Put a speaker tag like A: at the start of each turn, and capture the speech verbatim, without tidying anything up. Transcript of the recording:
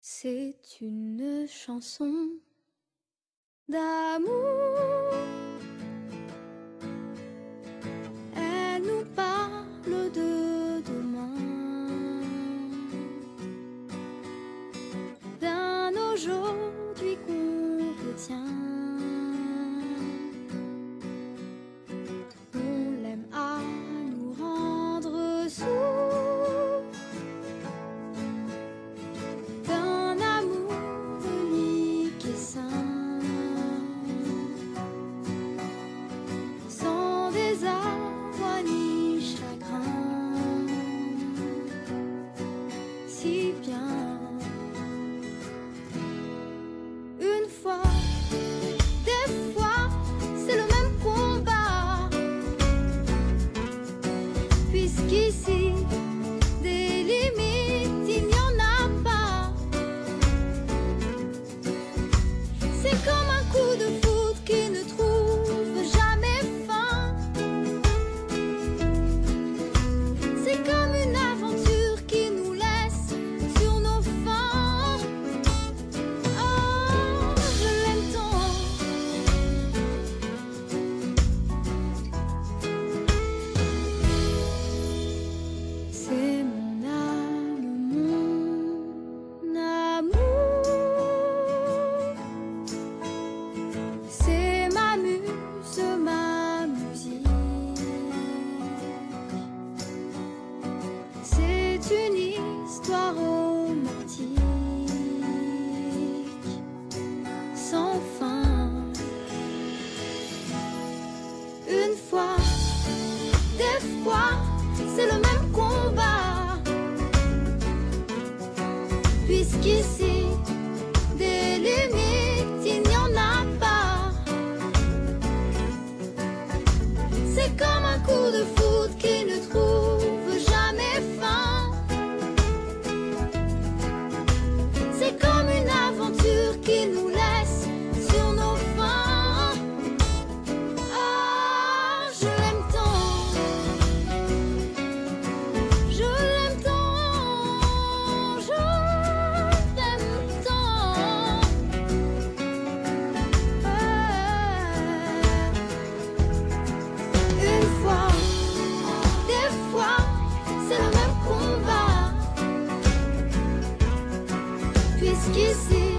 A: C'est une chanson d'amour. Elle nous parle de demain, d'un aujourd'hui qu'on retient. On l'aime à nous rendre sourds d'un amour unique et sain, sans désarroi ni chagrin. Si bien une fois, des fois, c'est le même combat, puisqu'ici des limites il n'y en a pas. C'est comme un coup de foudre qui ne trouve jamais fin. C'est comme une aventure qui nous laisse sur nos fins. Oh, je l'aime tant. C'est mon âme, mon amour. C'est ma muse, ma musique. C'est une histoire romantique sans fin. Une fois, des fois, c'est le même combat, puisqu'ici des limites il n'y en a pas. C'est comme un coup de foudre qui ne trouve jamais fin. C'est comme une aventure qui nous laisse sur nos fins. Ah, je l'aime tant. Je l'aime tant. Je l'aime tant. Une fois, des fois, c'est le même combat, puisqu'ici